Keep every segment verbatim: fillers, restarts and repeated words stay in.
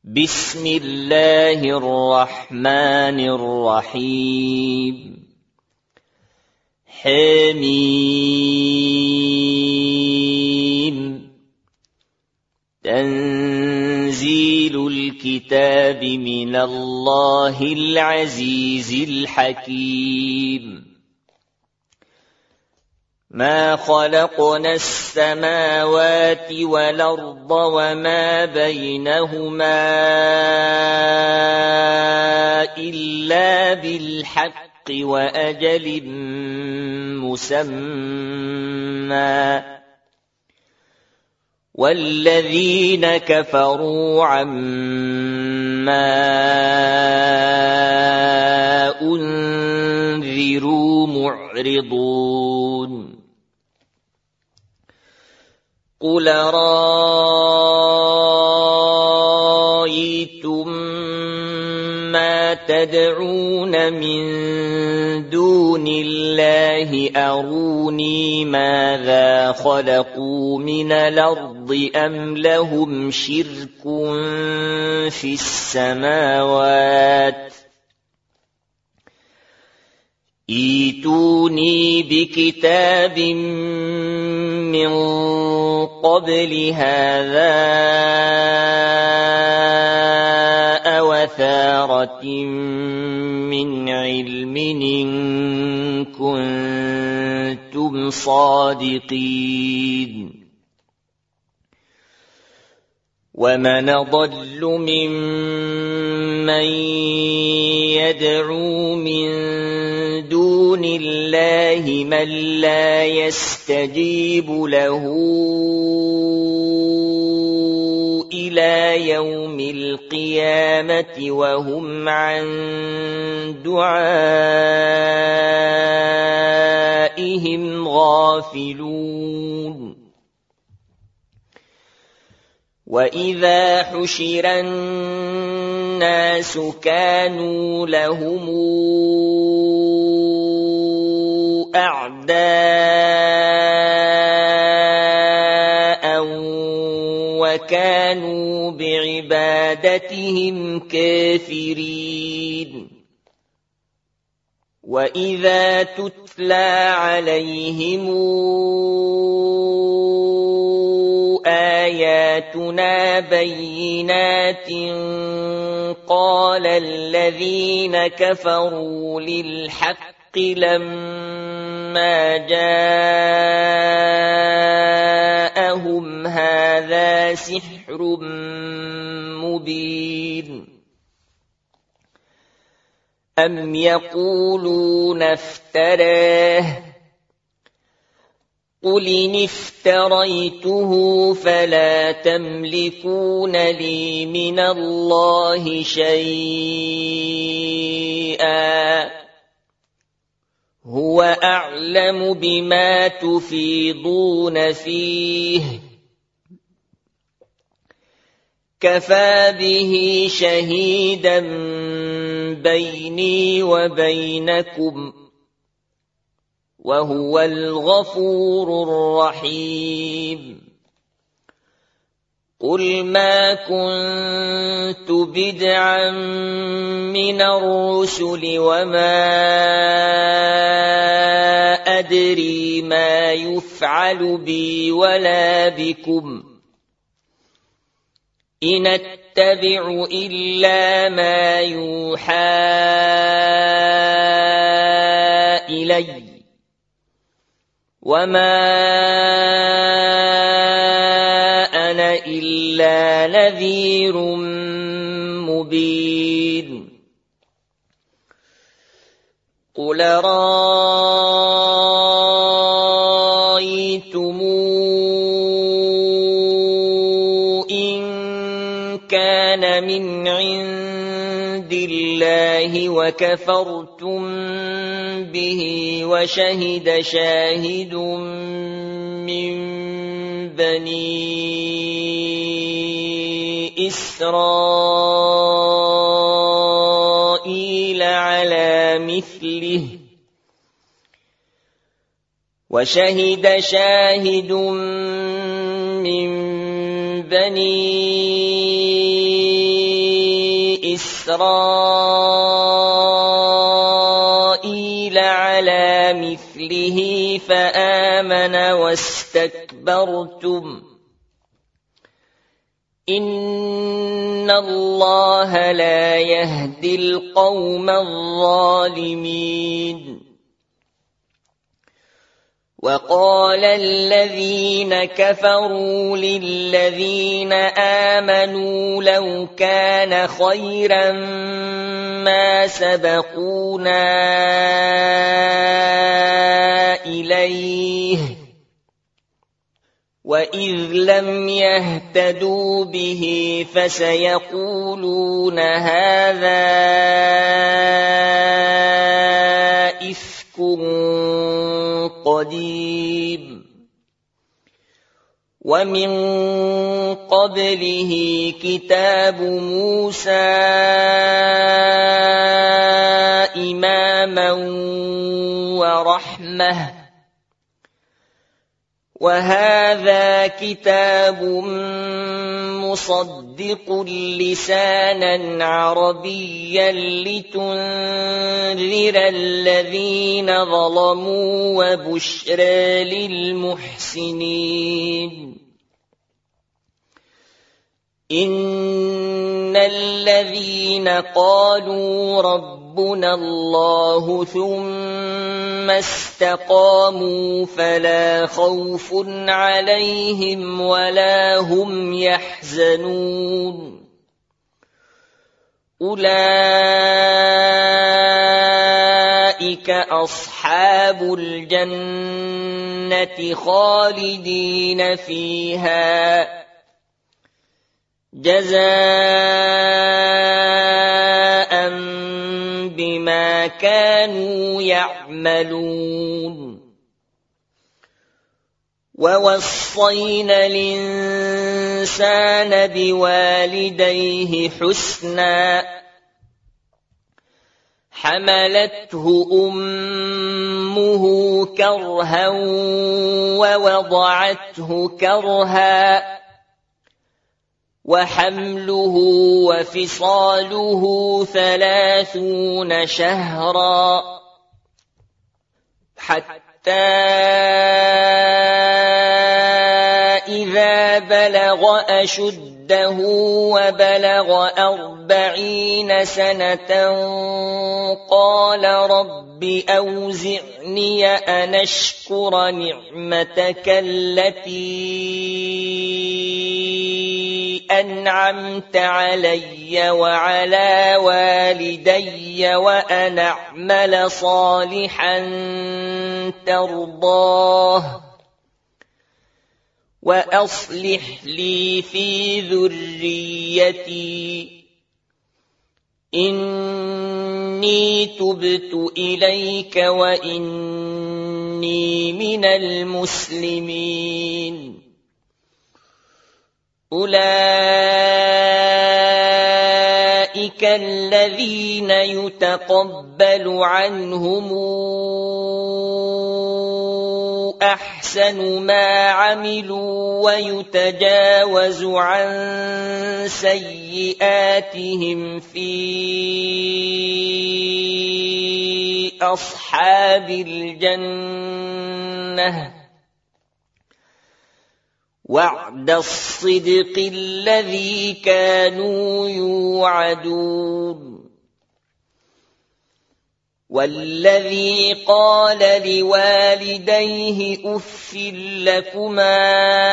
بسم الله الرحمن الرحيم حميم تنزيل الكتاب من الله العزيز الحكيم ما خلقنا السماوات والأرض وما بينهما إلا بالحق وأجل مسمى والذين كفروا عما أنذروا معرضون قل رأيتم ما تدعون من دون الله أروني ماذا خلقوا من الأرض أم لهم شرك في السماوات ائتوني بكتاب من قبل هذا أو أثارة من علم إن كنتم صادقين ومن أضل ممن يدعو من دون الله من لا يستجيب له إلى يوم القيامة وهم عن دعائهم غافلون وإذا حشر الناس كانوا لهم أعداء وكانوا بعبادتهم كافرين وإذا تتلى عليهم آياتنا بينات قال الذين كفروا للحق لما جاءهم هذا سحر مبين أم يقولون افتراه قل إن افتريته فلا تملكون لي من الله شيئا هو أعلم بما تفيضون فيه كفى به شهيدا بيني وبينكم وهو الغفور الرحيم قل ما كنت بدعا من الرسل وما أدري ما يفعل بي ولا بكم إن أتبع إلا ما يوحى إلي وما أنا إلا نذير مبين قل رأيتم إن كان من عند الله وكفرتم به وشهد شاهد من بني إسرائيل على مثله وشهد شاهد من بني إسرائيل على مثله فآمن واستكبرتم إن الله لا يهدي القوم الظالمين وقال الذين كفروا للذين آمنوا لو كان خيرا ما سبقونا إليه وإذ لم يهتدوا به فسيقولون هذا إفك قديم ومن قبله كتاب موسى إماما ورحمة وهذا كتاب مصدق لسانا عربيا لتنذر الذين ظلموا وبشرى للمحسنين إن الذين قالوا ربنا الله ثم استقاموا فلا خوف عليهم ولا هم يحزنون أولئك أصحاب الجنة خالدين فيها جزاء بما كانوا يعملون ووصينا الإنسان بوالديه حسنا حملته أمه كرها ووضعته كرها وحمله وفصاله ثلاثون شهرا حتى إذا بلغ أشده وبلغ أربعين سنة قال رب أوزعني أن أشكر نعمتك التي أنعمت علي وعلى والدي وأن أعمل صالحا ترضاه وأصلح لي في ذريتي إني تبت إليك وإني من المسلمين أولئك الذين يتقبل عنهم أحسن ما عملوا ويتجاوز عن سيئاتهم في أصحاب الجنة وعد الصدق الذي كانوا يوعدون والذي قال لوالديه أف لكما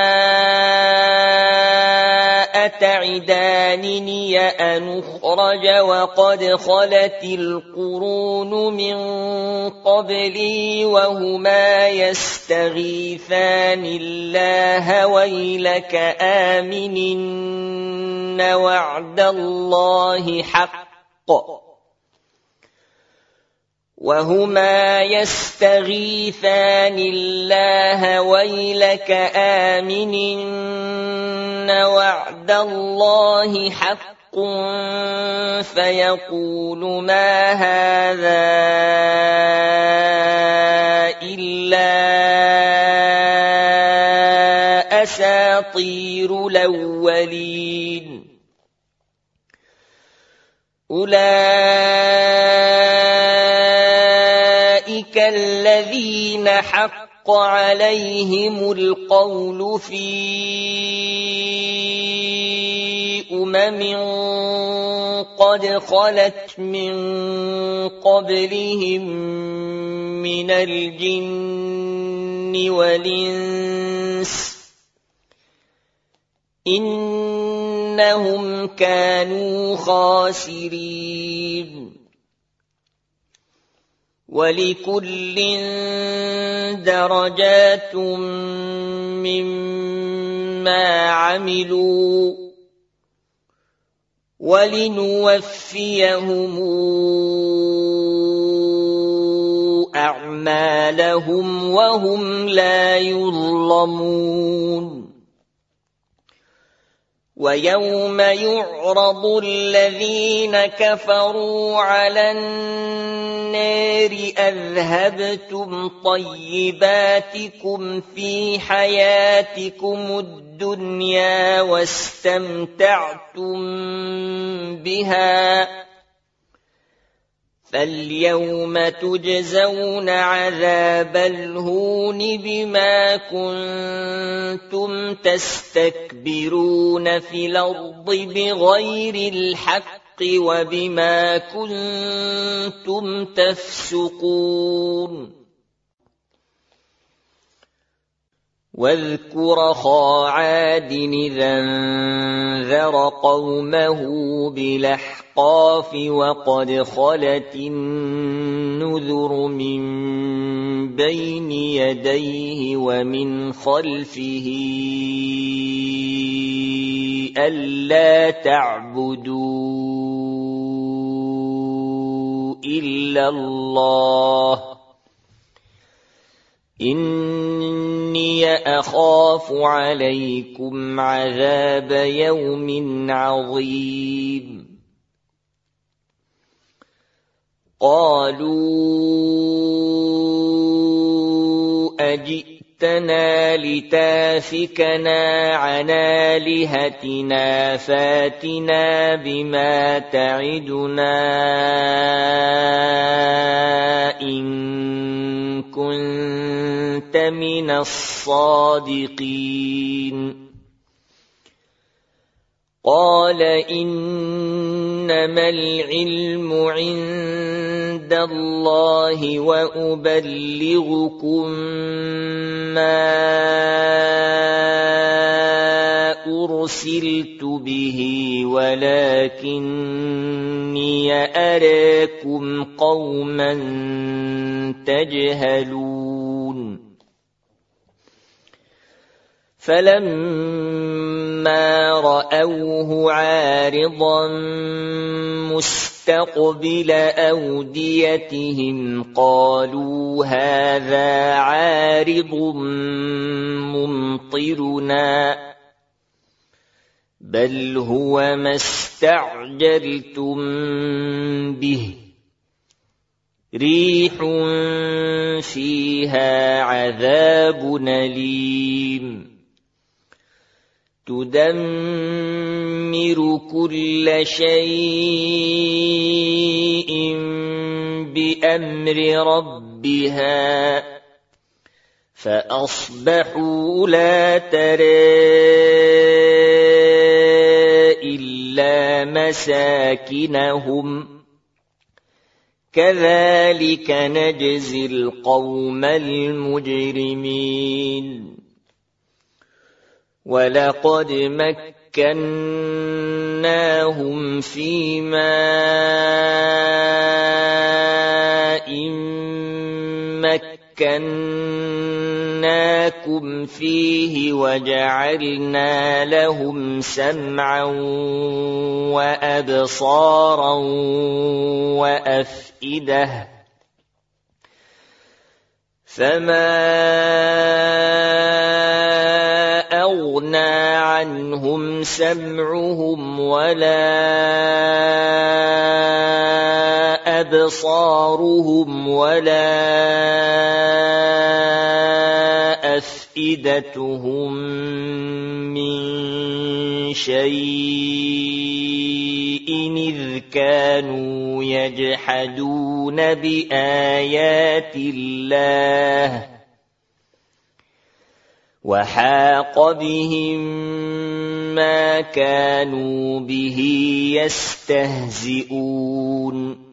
أتعدانني أن أخرج وقد خلت القرون من قبلي وهما يستغيثان الله ويلك آمن إن وعد الله حق وهما يستغيثان الله ويلك آمن إن وعد الله حق فيقول ما هذا إلا أساطير الأولين أولئك الذين حق عليهم القول في أمم قد خلت من قبلهم من الجن والإنس إنهم كانوا خاسرين ولكل درجات مما عملوا ولنوفيهم أعمالهم وهم لا يظلمون ويوم يعرض الذين كفروا على النار أذهبتم طيباتكم في حياتكم الدنيا واستمتعتم بها فاليوم تجزون عذاب الهون بما كنتم تستكبرون في الأرض بغير الحق وبما كنتم تفسقون واذكر أخا عاد إذا انذر قومه بالأحقاف وقد خلت النذر من بين يديه ومن خلفه ألا تعبدوا إلا الله إني أخاف عليكم عذاب يوم عظيم قالوا أجئتنا لتافكنا عن آلهتنا فاتنا بما تعدنا إن كنت من الصادقين قال إنما العلم عند الله وأبلغكم ما أرسلت به ولكني أراكم قوما تجهلون فلما رأوه عارضا مستقبل أوديتهم قالوا هذا عارض ممطرنا بل هو ما استعجلتم به ريح فيها عذاب أليم تدمر كل شيء بأمر ربها فأصبحوا لا ترى إلا مساكنهم كذلك نجزي القوم المجرمين ولقد مكناهم في ماء مكناكم فيه وجعلنا لهم سمعا وأبصارا وأفئدة فما أغنى عنهم سمعهم ولا أبصارهم ولا أفئدتهم من شيء إذ كانوا يجحدون بآيات الله وحاق بهم ما كانوا به يستهزئون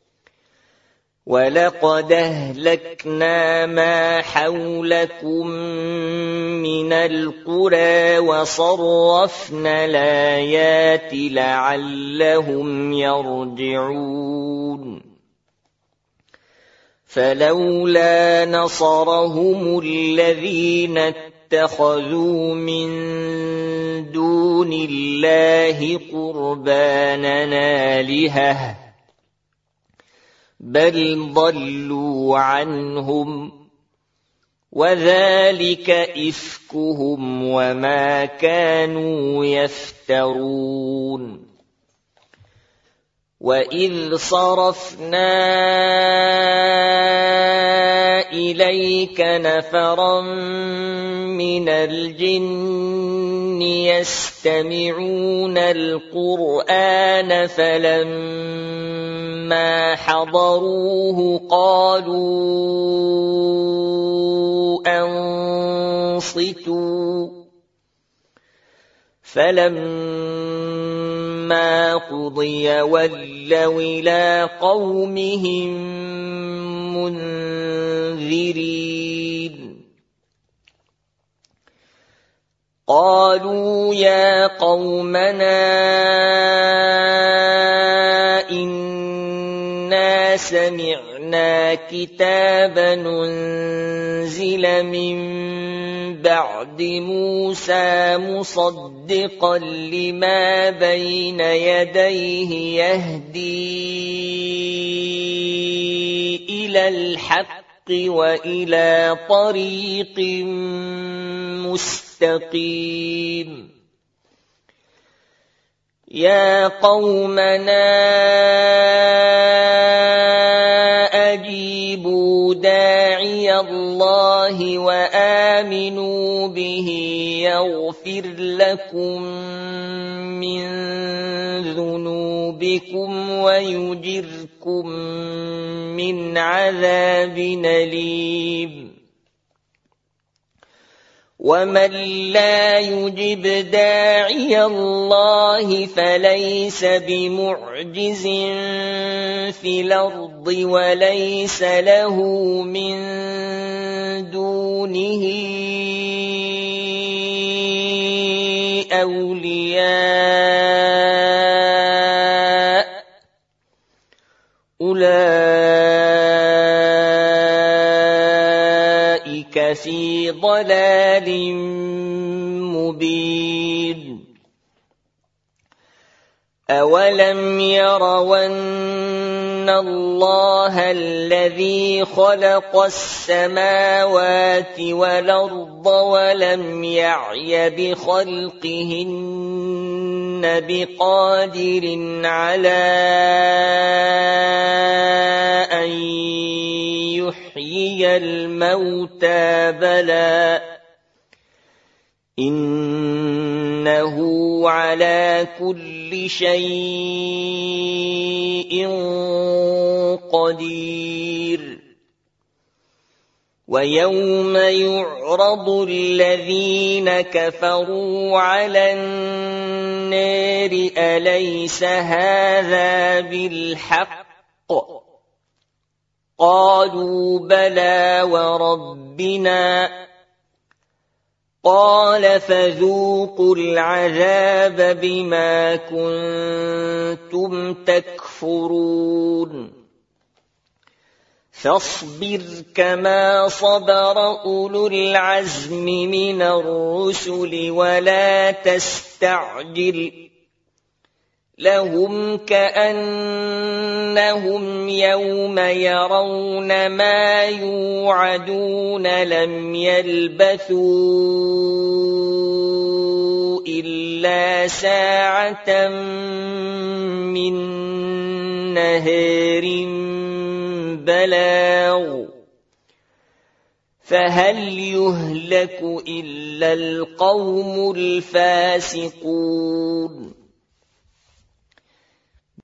ولقد أهلكنا ما حولكم من القرى وصرفنا الآيات لعلهم يرجعون فلولا نصرهم الذين اتخذوا من دون الله قربانا آلهة بل ضلوا عنهم وذلك إفكهم وما كانوا يفترون وإذ صرفنا إليك نفرا من الجن يستمعون القرآن فلما حضروه قالوا أنصتوا فلما قضي ولوا إلى قومهم منذرين قالوا يا قومنا إنا سمعنا كتابا أنزل من بعد موسى مصدقا لما بين يديه يهدي إلى الحق وإلى طريق مستقيم يا قومنا أجيبوا داعي الله وآمنوا به يغفر لكم من ذنوبكم ويجركم من عذاب أليم ومن لا يجب داعي الله فليس بمعجز في الأرض وليس له من دونه أولياء أولئك في ضلال مبين أولم يروا أن الله الذي خلق السماوات والأرض ولم يعي بخلقهن بقادر على أن يحيي الموتى بلى إنه على كل شيء قدير ويوم يعرض الذين كفروا على النار أليس هذا بالحق قالوا بلى وربنا قال فذوقوا العذاب بما كنتم تكفرون فاصبر كما صبر أولو العزم من الرسل ولا تستعجل لهم كأنهم يوم يرون ما يوعدون لم يلبثوا إلا ساعة من نهار بلاغ فهل يهلك إلا القوم الفاسقون